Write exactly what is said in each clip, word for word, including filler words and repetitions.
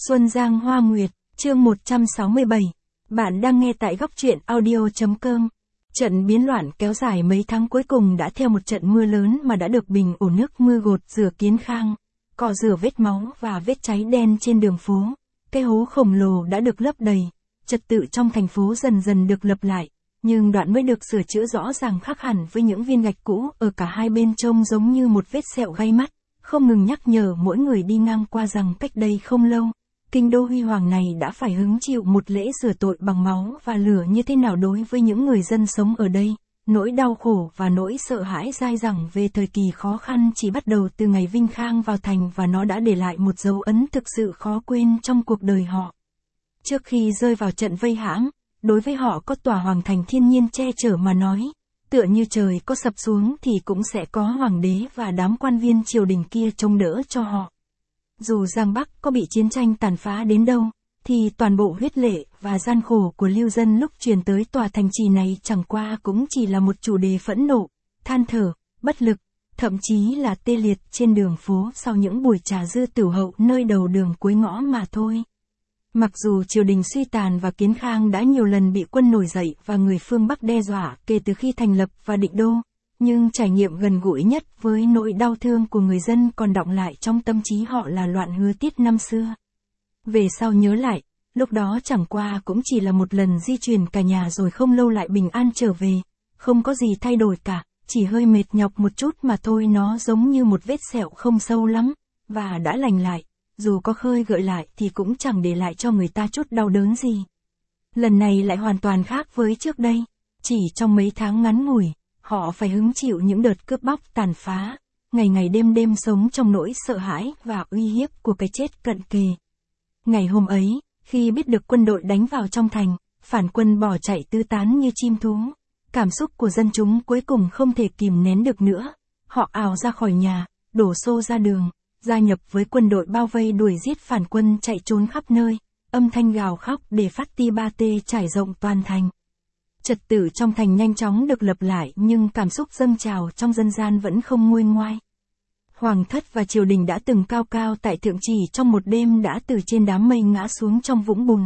Xuân Giang Hoa Nguyệt, chương một trăm sáu mươi bảy. Bạn đang nghe tại góc truyện audio.com. Trận biến loạn kéo dài mấy tháng cuối cùng đã theo một trận mưa lớn mà đã được bình ổn, nước mưa gột rửa Kiến Khang, cọ rửa vết máu và vết cháy đen trên đường phố. Cái hố khổng lồ đã được lấp đầy, trật tự trong thành phố dần dần được lập lại, nhưng đoạn mới được sửa chữa rõ ràng khác hẳn với những viên gạch cũ ở cả hai bên trông giống như một vết sẹo gai mắt, không ngừng nhắc nhở mỗi người đi ngang qua rằng cách đây không lâu, kinh đô huy hoàng này đã phải hứng chịu một lễ rửa tội bằng máu và lửa như thế nào. Đối với những người dân sống ở đây, nỗi đau khổ và nỗi sợ hãi dai dẳng về thời kỳ khó khăn chỉ bắt đầu từ ngày Vinh Khang vào thành, và nó đã để lại một dấu ấn thực sự khó quên trong cuộc đời họ. Trước khi rơi vào trận vây hãm, đối với họ có tòa hoàng thành thiên nhiên che chở mà nói, tựa như trời có sập xuống thì cũng sẽ có hoàng đế và đám quan viên triều đình kia trông đỡ cho họ. Dù Giang Bắc có bị chiến tranh tàn phá đến đâu, thì toàn bộ huyết lệ và gian khổ của lưu dân lúc truyền tới tòa thành trì này chẳng qua cũng chỉ là một chủ đề phẫn nộ, than thở, bất lực, thậm chí là tê liệt trên đường phố sau những buổi trà dư tửu hậu nơi đầu đường cuối ngõ mà thôi. Mặc dù triều đình suy tàn và Kiến Khang đã nhiều lần bị quân nổi dậy và người phương Bắc đe dọa kể từ khi thành lập và định đô, nhưng trải nghiệm gần gũi nhất với nỗi đau thương của người dân còn đọng lại trong tâm trí họ là loạn Hứa Tiết năm xưa. Về sau nhớ lại, lúc đó chẳng qua cũng chỉ là một lần di chuyển cả nhà rồi không lâu lại bình an trở về, không có gì thay đổi cả, chỉ hơi mệt nhọc một chút mà thôi. Nó giống như một vết sẹo không sâu lắm, và đã lành lại, dù có khơi gợi lại thì cũng chẳng để lại cho người ta chút đau đớn gì. Lần này lại hoàn toàn khác với trước đây, chỉ trong mấy tháng ngắn ngủi, họ phải hứng chịu những đợt cướp bóc tàn phá, ngày ngày đêm đêm sống trong nỗi sợ hãi và uy hiếp của cái chết cận kề. Ngày hôm ấy, khi biết được quân đội đánh vào trong thành, phản quân bỏ chạy tứ tán như chim thú, cảm xúc của dân chúng cuối cùng không thể kìm nén được nữa. Họ ào ra khỏi nhà, đổ xô ra đường, gia nhập với quân đội bao vây đuổi giết phản quân chạy trốn khắp nơi, âm thanh gào khóc để phát ti ba tê trải rộng toàn thành. Trật tự trong thành nhanh chóng được lập lại, nhưng cảm xúc dâng trào trong dân gian vẫn không nguôi ngoai. Hoàng thất và triều đình đã từng cao cao tại thượng chỉ trong một đêm đã từ trên đám mây ngã xuống trong vũng bùn.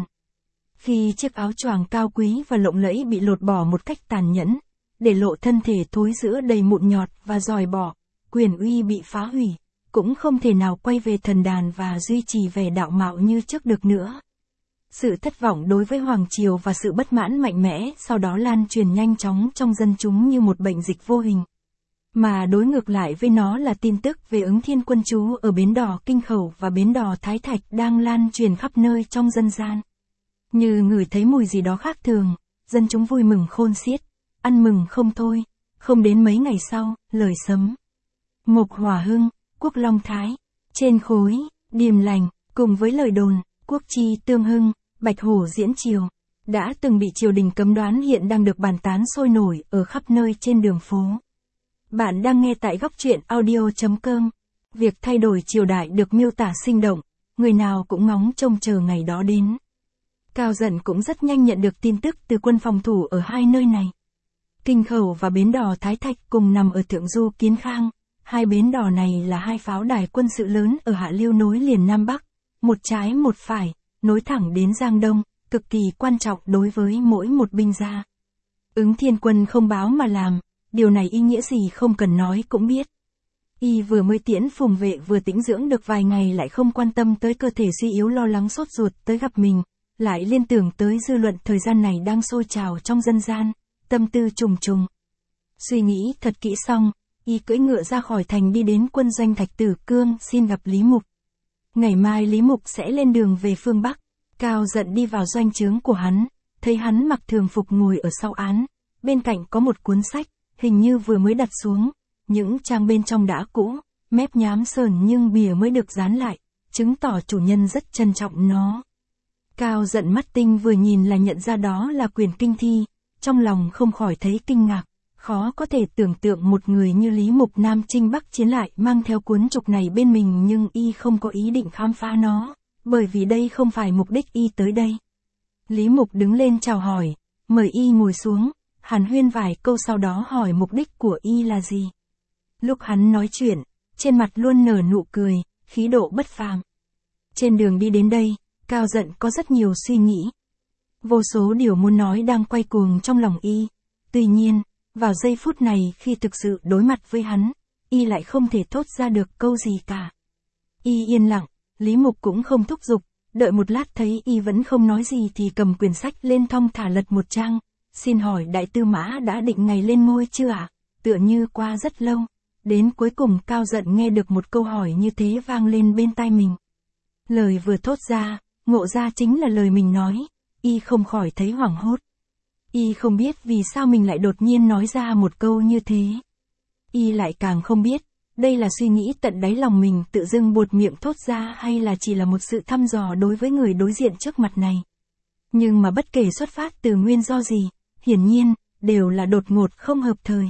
Khi chiếc áo choàng cao quý và lộng lẫy bị lột bỏ một cách tàn nhẫn, để lộ thân thể thối rữa đầy mụn nhọt và dòi bỏ, quyền uy bị phá hủy, cũng không thể nào quay về thần đàn và duy trì vẻ đạo mạo như trước được nữa. Sự thất vọng đối với Hoàng triều và sự bất mãn mạnh mẽ sau đó lan truyền nhanh chóng trong dân chúng như một bệnh dịch vô hình. Mà đối ngược lại với nó là tin tức về Ứng Thiên quân trú ở bến đò Kinh Khẩu và bến đò Thái Thạch đang lan truyền khắp nơi trong dân gian. Như ngửi thấy mùi gì đó khác thường, dân chúng vui mừng khôn xiết, ăn mừng không thôi. Không đến mấy ngày sau, lời sấm, Mộc Hỏa Hưng, Quốc Long Thái, Trên Khối, Điềm Lành, cùng với lời đồn, Quốc Chi Tương Hưng, Bạch Hổ Diễn Triều, đã từng bị triều đình cấm đoán hiện đang được bàn tán sôi nổi ở khắp nơi trên đường phố. Bạn đang nghe tại góc truyện audio.com. Việc thay đổi triều đại được miêu tả sinh động, người nào cũng ngóng trông chờ ngày đó đến. Cao Dận cũng rất nhanh nhận được tin tức từ quân phòng thủ ở hai nơi này. Kinh Khẩu và bến đò Thái Thạch cùng nằm ở thượng du Kiến Khang. Hai bến đò này là hai pháo đài quân sự lớn ở hạ lưu nối liền Nam Bắc, một trái một phải, nối thẳng đến Giang Đông, cực kỳ quan trọng đối với mỗi một binh gia. Ứng Thiên quân không báo mà làm, điều này ý nghĩa gì không cần nói cũng biết. Y vừa mới tiễn Phùng Vệ vừa tĩnh dưỡng được vài ngày lại không quan tâm tới cơ thể suy yếu lo lắng sốt ruột tới gặp mình, lại liên tưởng tới dư luận thời gian này đang sôi trào trong dân gian, tâm tư trùng trùng. Suy nghĩ thật kỹ xong, Y cưỡi ngựa ra khỏi thành đi đến quân doanh Thạch Tử Cương xin gặp Lý Mục. Ngày mai Lý Mục sẽ lên đường về phương Bắc. Cao Dận đi vào doanh trướng của hắn, thấy hắn mặc thường phục ngồi ở sau án, bên cạnh có một cuốn sách, hình như vừa mới đặt xuống, những trang bên trong đã cũ, mép nhám sờn nhưng bìa mới được dán lại, chứng tỏ chủ nhân rất trân trọng nó. Cao Dận mắt tinh vừa nhìn là nhận ra đó là quyển kinh thi, trong lòng không khỏi thấy kinh ngạc, khó có thể tưởng tượng một người như Lý Mục Nam chinh Bắc chiến lại mang theo cuốn trục này bên mình, nhưng Y không có ý định khám phá nó, bởi vì đây không phải mục đích Y tới đây. Lý Mục đứng lên chào hỏi, mời Y ngồi xuống, hàn huyên vài câu sau đó hỏi mục đích của Y là gì. Lúc hắn nói chuyện, trên mặt luôn nở nụ cười, khí độ bất phàm. Trên đường đi đến đây, Cao Dận có rất nhiều suy nghĩ. Vô số điều muốn nói đang quay cuồng trong lòng y. Tuy nhiên, vào giây phút này khi thực sự đối mặt với hắn, y lại không thể thốt ra được câu gì cả. Y yên lặng, Lý Mục cũng không thúc giục, đợi một lát thấy y vẫn không nói gì thì cầm quyển sách lên thong thả lật một trang. Xin hỏi đại tư mã đã định ngày lên ngôi chưa ạ? À? Tựa như qua rất lâu. Đến cuối cùng Cao Dận nghe được một câu hỏi như thế vang lên bên tai mình. Lời vừa thốt ra, ngộ ra chính là lời mình nói, y không khỏi thấy hoảng hốt. Y không biết vì sao mình lại đột nhiên nói ra một câu như thế. Y lại càng không biết, đây là suy nghĩ tận đáy lòng mình tự dưng buột miệng thốt ra hay là chỉ là một sự thăm dò đối với người đối diện trước mặt này. Nhưng mà bất kể xuất phát từ nguyên do gì, hiển nhiên, đều là đột ngột không hợp thời.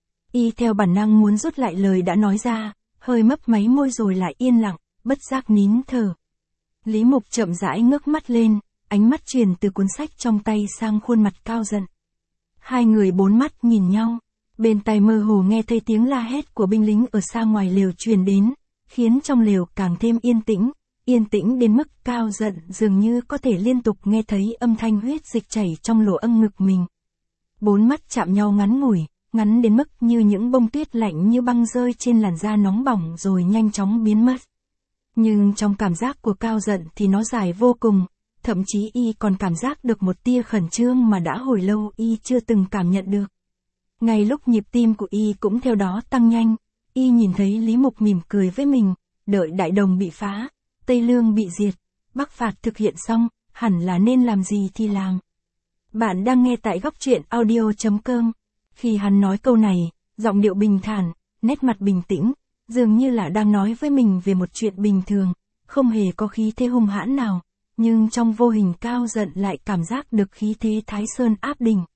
Y theo bản năng muốn rút lại lời đã nói ra, hơi mấp máy môi rồi lại yên lặng, bất giác nín thở. Lý Mục chậm rãi ngước mắt lên, ánh mắt truyền từ cuốn sách trong tay sang khuôn mặt Cao Dận. Hai người bốn mắt nhìn nhau, bên tai mơ hồ nghe thấy tiếng la hét của binh lính ở xa ngoài lều truyền đến, khiến trong lều càng thêm yên tĩnh, yên tĩnh đến mức Cao Dận dường như có thể liên tục nghe thấy âm thanh huyết dịch chảy trong lỗ âng ngực mình. Bốn mắt chạm nhau ngắn ngủi, ngắn đến mức như những bông tuyết lạnh như băng rơi trên làn da nóng bỏng rồi nhanh chóng biến mất. Nhưng trong cảm giác của Cao Dận thì nó dài vô cùng, thậm chí y còn cảm giác được một tia khẩn trương mà đã hồi lâu y chưa từng cảm nhận được. Ngay lúc nhịp tim của y cũng theo đó tăng nhanh, y nhìn thấy Lý Mục mỉm cười với mình, đợi Đại Đồng bị phá, Tây Lương bị diệt, Bắc phạt thực hiện xong, hẳn là nên làm gì thì làm. Bạn đang nghe tại góc truyện audio chấm com. Khi hắn nói câu này, giọng điệu bình thản, nét mặt bình tĩnh, dường như là đang nói với mình về một chuyện bình thường, không hề có khí thế hung hãn nào, nhưng trong vô hình Cao Dận lại cảm giác được khí thế Thái Sơn áp đỉnh.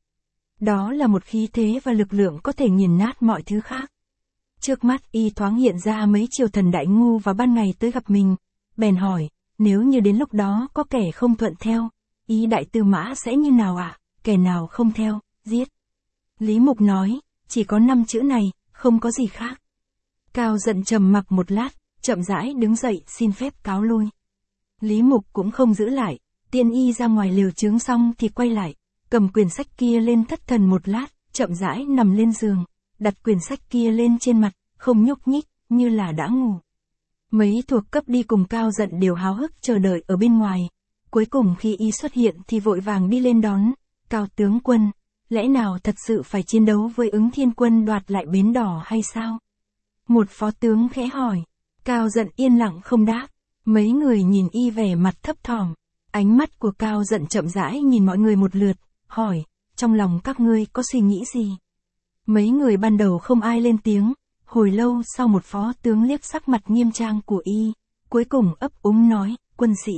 Đó là một khí thế và lực lượng có thể nghiền nát mọi thứ khác. Trước mắt y thoáng hiện ra mấy triều thần đại ngu vào ban ngày tới gặp mình, bèn hỏi, nếu như đến lúc đó có kẻ không thuận theo, ý đại tư mã sẽ như nào ạ? À? Kẻ nào không theo, giết. Lý Mục nói, chỉ có năm chữ này, không có gì khác. Cao Dận trầm mặc một lát, chậm rãi đứng dậy xin phép cáo lui. Lý Mục cũng không giữ lại, tiện y ra ngoài lều trướng xong thì quay lại, cầm quyển sách kia lên thất thần một lát, chậm rãi nằm lên giường, đặt quyển sách kia lên trên mặt, không nhúc nhích, như là đã ngủ. Mấy thuộc cấp đi cùng Cao Dận đều háo hức chờ đợi ở bên ngoài. Cuối cùng khi y xuất hiện thì vội vàng đi lên đón, Cao tướng quân, lẽ nào thật sự phải chiến đấu với Ứng Thiên quân đoạt lại bến đỏ hay sao? Một phó tướng khẽ hỏi, Cao Dận yên lặng không đáp, mấy người nhìn y vẻ mặt thấp thỏm, ánh mắt của Cao Dận chậm rãi nhìn mọi người một lượt, hỏi, trong lòng các ngươi có suy nghĩ gì? Mấy người ban đầu không ai lên tiếng, hồi lâu sau một phó tướng liếc sắc mặt nghiêm trang của y, cuối cùng ấp úng nói, quân sĩ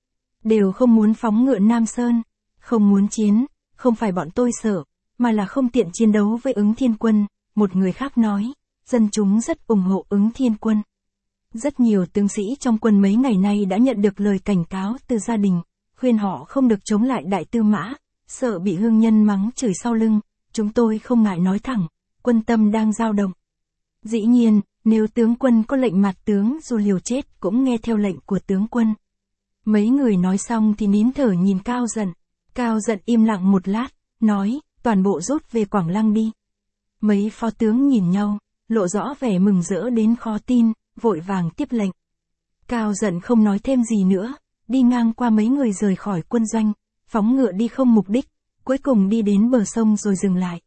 đều không muốn phóng ngựa Nam Sơn, không muốn chiến, không phải bọn tôi sợ, mà là không tiện chiến đấu với Ứng Thiên quân. Một người khác nói, dân chúng rất ủng hộ Ứng Thiên quân. Rất nhiều tướng sĩ trong quân mấy ngày nay đã nhận được lời cảnh cáo từ gia đình, khuyên họ không được chống lại đại tư mã, sợ bị hương nhân mắng chửi sau lưng, chúng tôi không ngại nói thẳng, quân tâm đang dao động. Dĩ nhiên, nếu tướng quân có lệnh mặt tướng dù liều chết cũng nghe theo lệnh của tướng quân. Mấy người nói xong thì nín thở nhìn Cao Dận. Cao Dận im lặng một lát, nói, toàn bộ rút về Quảng Lăng đi. Mấy phó tướng nhìn nhau, lộ rõ vẻ mừng rỡ đến khó tin, vội vàng tiếp lệnh. Cao Dận không nói thêm gì nữa, đi ngang qua mấy người rời khỏi quân doanh, phóng ngựa đi không mục đích, cuối cùng đi đến bờ sông rồi dừng lại.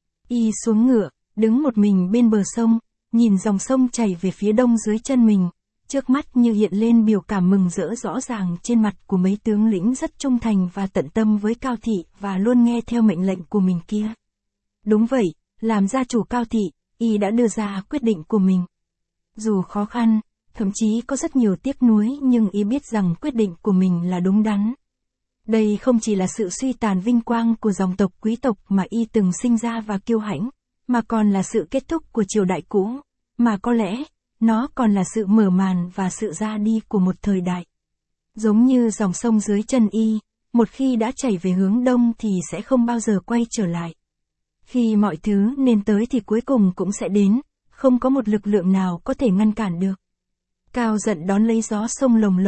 Y xuống ngựa, đứng một mình bên bờ sông, nhìn dòng sông chảy về phía đông dưới chân mình, trước mắt như hiện lên biểu cảm mừng rỡ rõ ràng trên mặt của mấy tướng lĩnh rất trung thành và tận tâm với Cao thị và luôn nghe theo mệnh lệnh của mình kia. Đúng vậy, làm gia chủ Cao thị, y đã đưa ra quyết định của mình. Dù khó khăn, thậm chí có rất nhiều tiếc nuối nhưng y biết rằng quyết định của mình là đúng đắn. Đây không chỉ là sự suy tàn vinh quang của dòng tộc quý tộc mà y từng sinh ra và kiêu hãnh, mà còn là sự kết thúc của triều đại cũ, mà có lẽ, nó còn là sự mở màn và sự ra đi của một thời đại. Giống như dòng sông dưới chân y, một khi đã chảy về hướng đông thì sẽ không bao giờ quay trở lại. Khi mọi thứ nên tới thì cuối cùng cũng sẽ đến, không có một lực lượng nào có thể ngăn cản được. Cao Dận đón lấy gió sông lồng lộng,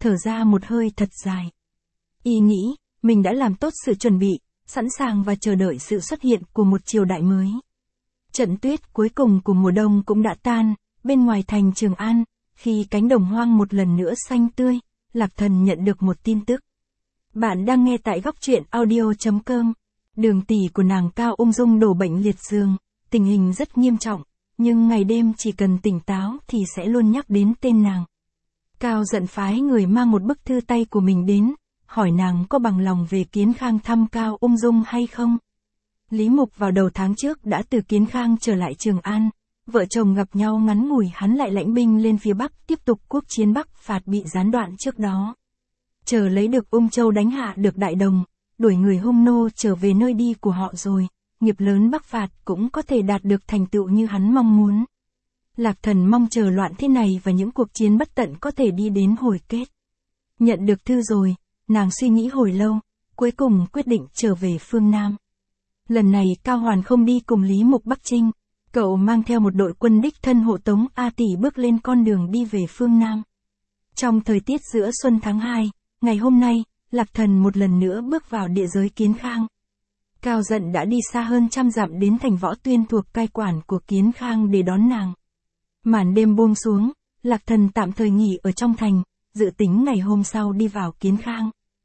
thở ra một hơi thật dài. Y nghĩ, mình đã làm tốt sự chuẩn bị, sẵn sàng và chờ đợi sự xuất hiện của một triều đại mới. Trận tuyết cuối cùng của mùa đông cũng đã tan, bên ngoài thành Trường An, khi cánh đồng hoang một lần nữa xanh tươi, Lạc Thần nhận được một tin tức. Bạn đang nghe tại góc truyện audio chấm com. Đường tỷ của nàng Cao ung dung đổ bệnh liệt giường, tình hình rất nghiêm trọng, nhưng ngày đêm chỉ cần tỉnh táo thì sẽ luôn nhắc đến tên nàng. Cao giận phái người mang một bức thư tay của mình đến, hỏi nàng có bằng lòng về Kiến Khang thăm Cao ung dung hay không. Lý Mục vào đầu tháng trước đã từ Kiến Khang trở lại Trường An, vợ chồng gặp nhau ngắn ngủi, hắn lại lãnh binh lên phía Bắc tiếp tục quốc chiến Bắc phạt bị gián đoạn trước đó. Chờ lấy được Ung Châu đánh hạ được Đại Đồng, đuổi người hung nô trở về nơi đi của họ rồi, nghiệp lớn Bắc phạt cũng có thể đạt được thành tựu như hắn mong muốn. Lạc Thần mong chờ loạn thế này và những cuộc chiến bất tận có thể đi đến hồi kết. Nhận được thư rồi, nàng suy nghĩ hồi lâu, cuối cùng quyết định trở về phương Nam. Lần này Cao Hoàn không đi cùng Lý Mục Bắc Trinh, cậu mang theo một đội quân đích thân hộ tống A Tỷ bước lên con đường đi về phương Nam. Trong thời tiết giữa xuân tháng hai, ngày hôm nay, Lạc Thần một lần nữa bước vào địa giới Kiến Khang. Cao Giận đã đi xa hơn trăm dặm đến thành Võ Tuyên thuộc cai quản của Kiến Khang để đón nàng. Màn đêm buông xuống, Lạc Thần tạm thời nghỉ ở trong thành, dự tính ngày hôm sau đi vào Kiến Khang.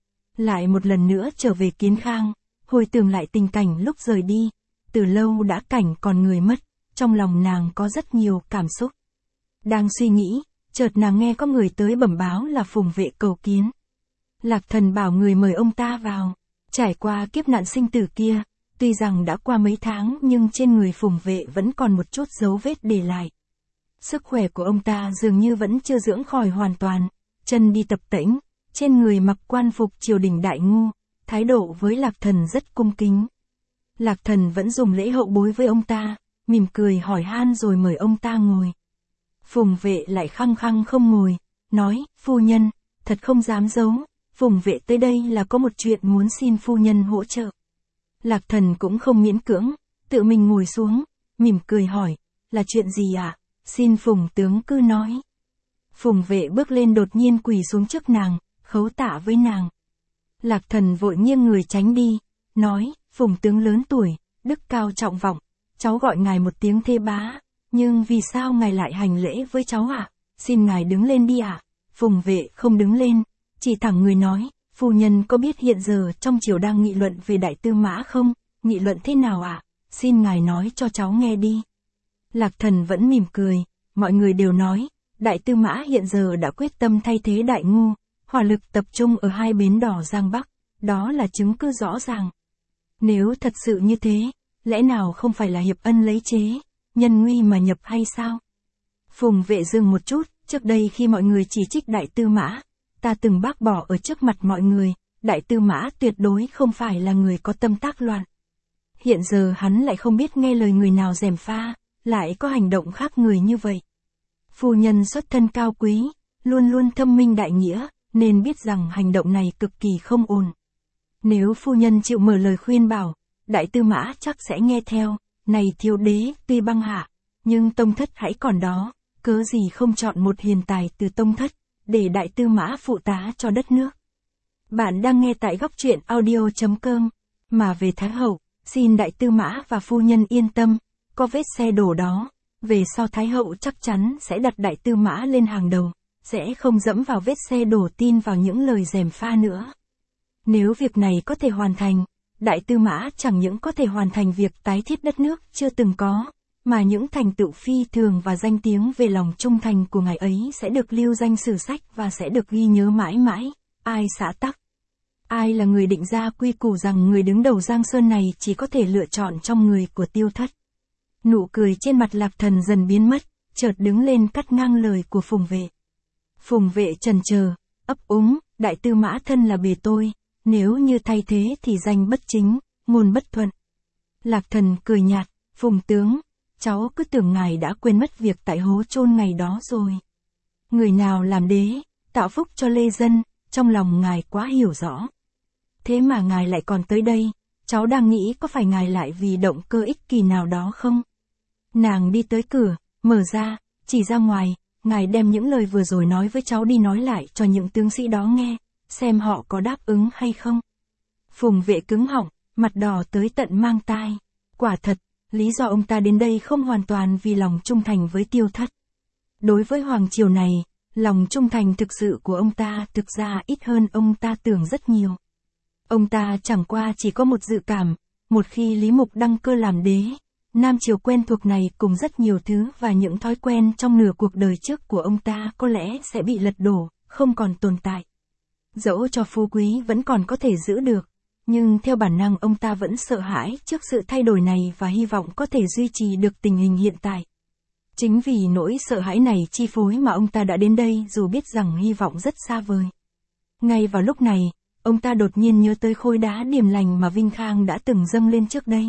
Lại một lần nữa trở về Kiến Khang, hồi tưởng lại tình cảnh lúc rời đi, từ lâu đã cảnh còn người mất, trong lòng nàng có rất nhiều cảm xúc. Đang suy nghĩ, chợt nàng nghe có người tới bẩm báo là Phùng Vệ cầu kiến. Lạc Thần bảo người mời ông ta vào. Trải qua kiếp nạn sinh tử kia, tuy rằng đã qua mấy tháng nhưng trên người Phùng Vệ vẫn còn một chút dấu vết để lại. Sức khỏe của ông ta dường như vẫn chưa dưỡng khỏi hoàn toàn, chân đi tập tễnh, trên người mặc quan phục triều đình đại ngu, thái độ với Lạc Thần rất cung kính. Lạc Thần vẫn dùng lễ hậu bối với ông ta, mỉm cười hỏi han rồi mời ông ta ngồi. Phùng Vệ lại khăng khăng không ngồi, nói, phu nhân, thật không dám giấu, Phùng Vệ tới đây là có một chuyện muốn xin phu nhân hỗ trợ. Lạc Thần cũng không miễn cưỡng, tự mình ngồi xuống, mỉm cười hỏi, là chuyện gì ạ? À? Xin Phùng tướng cứ nói. Phùng Vệ bước lên đột nhiên quỳ xuống trước nàng, khấu tạ với nàng. Lạc Thần vội nghiêng người tránh đi, nói, Phùng tướng lớn tuổi, đức cao trọng vọng, cháu gọi ngài một tiếng thê bá, nhưng vì sao ngài lại hành lễ với cháu ạ? À? Xin ngài đứng lên đi ạ. À? Phùng Vệ không đứng lên, chỉ thẳng người nói, phu nhân có biết hiện giờ trong triều đang nghị luận về Đại Tư Mã không? Nghị luận thế nào ạ? À? Xin ngài nói cho cháu nghe đi. Lạc Thần vẫn mỉm cười, mọi người đều nói, Đại Tư Mã hiện giờ đã quyết tâm thay thế Đại Ngu, hỏa lực tập trung ở hai bến đỏ Giang Bắc, đó là chứng cứ rõ ràng. Nếu thật sự như thế, lẽ nào không phải là hiệp ân lấy chế, nhân nguy mà nhập hay sao? Phùng Vệ dừng một chút, trước đây khi mọi người chỉ trích Đại Tư Mã, ta từng bác bỏ ở trước mặt mọi người, Đại Tư Mã tuyệt đối không phải là người có tâm tác loạn. Hiện giờ hắn lại không biết nghe lời người nào gièm pha, lại có hành động khác người như vậy. Phu nhân xuất thân cao quý, luôn luôn thâm minh đại nghĩa, nên biết rằng hành động này cực kỳ không ổn. Nếu phu nhân chịu mở lời khuyên bảo, Đại Tư Mã chắc sẽ nghe theo, này thiếu đế tuy băng hạ, nhưng tông thất hãy còn đó, cớ gì không chọn một hiền tài từ tông thất, để Đại Tư Mã phụ tá cho đất nước. Bạn đang nghe tại góc truyện audio chấm com, mà về Thái Hậu, xin Đại Tư Mã và phu nhân yên tâm, có vết xe đổ đó, về sau Thái Hậu chắc chắn sẽ đặt Đại Tư Mã lên hàng đầu, sẽ không dẫm vào vết xe đổ tin vào những lời gièm pha nữa. Nếu việc này có thể hoàn thành, Đại Tư Mã chẳng những có thể hoàn thành việc tái thiết đất nước chưa từng có, mà những thành tựu phi thường và danh tiếng về lòng trung thành của ngài ấy sẽ được lưu danh sử sách và sẽ được ghi nhớ mãi mãi. Ai xã tắc? Ai là người định ra quy củ rằng người đứng đầu Giang Sơn này chỉ có thể lựa chọn trong người của Tiêu Thất? Nụ cười trên mặt Lạc Thần dần biến mất, chợt đứng lên cắt ngang lời của Phùng Vệ. Phùng Vệ chần chờ, ấp úng, Đại Tư Mã thân là bề tôi, nếu như thay thế thì danh bất chính, ngôn bất thuận. Lạc Thần cười nhạt, Phùng tướng, cháu cứ tưởng ngài đã quên mất việc tại hố chôn ngày đó rồi. Người nào làm đế, tạo phúc cho lê dân, trong lòng ngài quá hiểu rõ. Thế mà ngài lại còn tới đây, cháu đang nghĩ có phải ngài lại vì động cơ ích kỳ nào đó không? Nàng đi tới cửa, mở ra, chỉ ra ngoài, ngài đem những lời vừa rồi nói với cháu đi nói lại cho những tướng sĩ đó nghe, xem họ có đáp ứng hay không. Phùng Vệ cứng họng, mặt đỏ tới tận mang tai. Quả thật, lý do ông ta đến đây không hoàn toàn vì lòng trung thành với Tiêu Thất. Đối với hoàng triều này, lòng trung thành thực sự của ông ta thực ra ít hơn ông ta tưởng rất nhiều. Ông ta chẳng qua chỉ có một dự cảm, một khi Lý Mục đăng cơ làm đế, Nam triều quen thuộc này cùng rất nhiều thứ và những thói quen trong nửa cuộc đời trước của ông ta có lẽ sẽ bị lật đổ, không còn tồn tại. Dẫu cho phú quý vẫn còn có thể giữ được, nhưng theo bản năng ông ta vẫn sợ hãi trước sự thay đổi này và hy vọng có thể duy trì được tình hình hiện tại. Chính vì nỗi sợ hãi này chi phối mà ông ta đã đến đây dù biết rằng hy vọng rất xa vời. Ngay vào lúc này, ông ta đột nhiên nhớ tới khối đá điềm lành mà Vinh Khang đã từng dâng lên trước đây.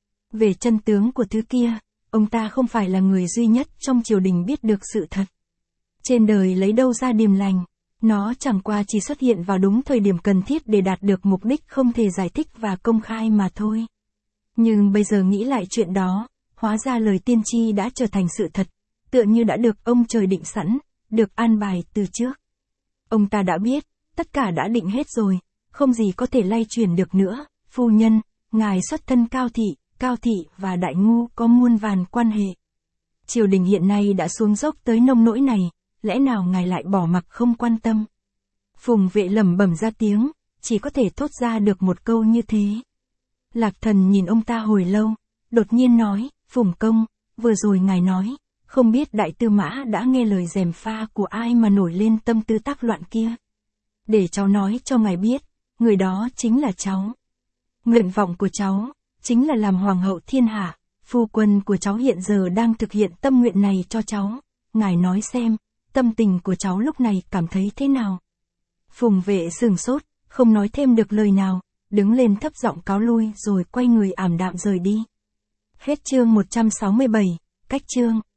Về chân tướng của thứ kia, ông ta không phải là người duy nhất trong triều đình biết được sự thật. Trên đời lấy đâu ra điềm lành, nó chẳng qua chỉ xuất hiện vào đúng thời điểm cần thiết để đạt được mục đích không thể giải thích và công khai mà thôi. Nhưng bây giờ nghĩ lại chuyện đó, hóa ra lời tiên tri đã trở thành sự thật, tựa như đã được ông trời định sẵn, được an bài từ trước. Ông ta đã biết, tất cả đã định hết rồi, không gì có thể lay chuyển được nữa. Phu nhân, ngài xuất thân Cao thị, Cao thị và Đại Ngu có muôn vàn quan hệ. Triều đình hiện nay đã xuống dốc tới nông nỗi này, lẽ nào ngài lại bỏ mặc không quan tâm? Phùng Vệ lẩm bẩm ra tiếng, chỉ có thể thốt ra được một câu như thế. Lạc Thần nhìn ông ta hồi lâu, đột nhiên nói, Phùng công, vừa rồi ngài nói, không biết đại tư mã đã nghe lời gièm pha của ai mà nổi lên tâm tư tác loạn kia. Để cháu nói cho ngài biết, người đó chính là cháu. Nguyện vọng của cháu, chính là làm hoàng hậu thiên hạ, phu quân của cháu hiện giờ đang thực hiện tâm nguyện này cho cháu. Ngài nói xem, tâm tình của cháu lúc này cảm thấy thế nào? Phùng Vệ sửng sốt, không nói thêm được lời nào, đứng lên thấp giọng cáo lui rồi quay người ảm đạm rời đi. Hết chương một trăm sáu mươi bảy, cách chương.